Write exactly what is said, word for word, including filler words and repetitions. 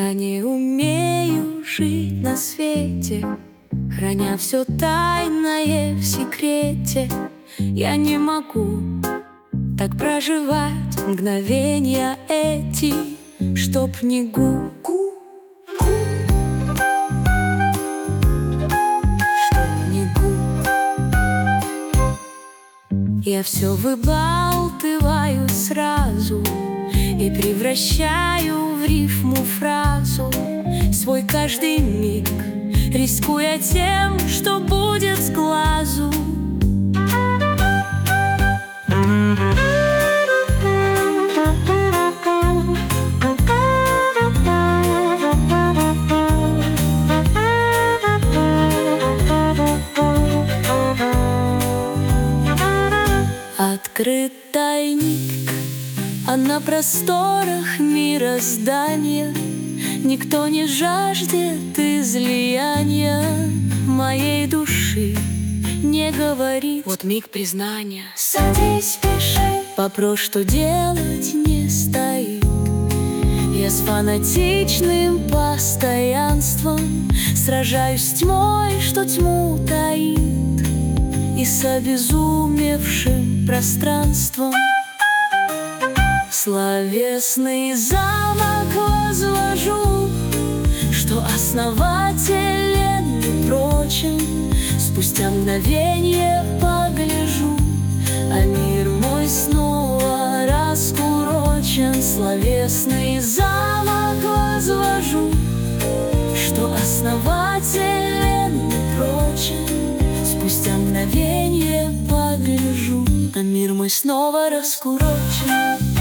Я не умею жить на свете, храня все тайное в секрете. Я не могу так проживать мгновения эти, чтоб не гу. Я все выбалтываю сразу и превращаю в рифму фразу свой каждый миг, рискуя тем, что будет с глазу. Открыт тайник, а на просторах мироздания никто не жаждет излияния моей души, не говорит. Вот миг признания. Садись, пиши. Вопрос, что делать, не стоит. Я с фанатичным постоянством сражаюсь с тьмой, что тьму таит, и с обезумевшим пространством. Словесный замок возвожу, что основателен и прочен. Спустя мгновенье погляжу, а мир мой снова раскурочен. Словесный замок возвожу, что основателен и прочен. Спустя мгновенье погляжу, а мир мой снова раскурочен.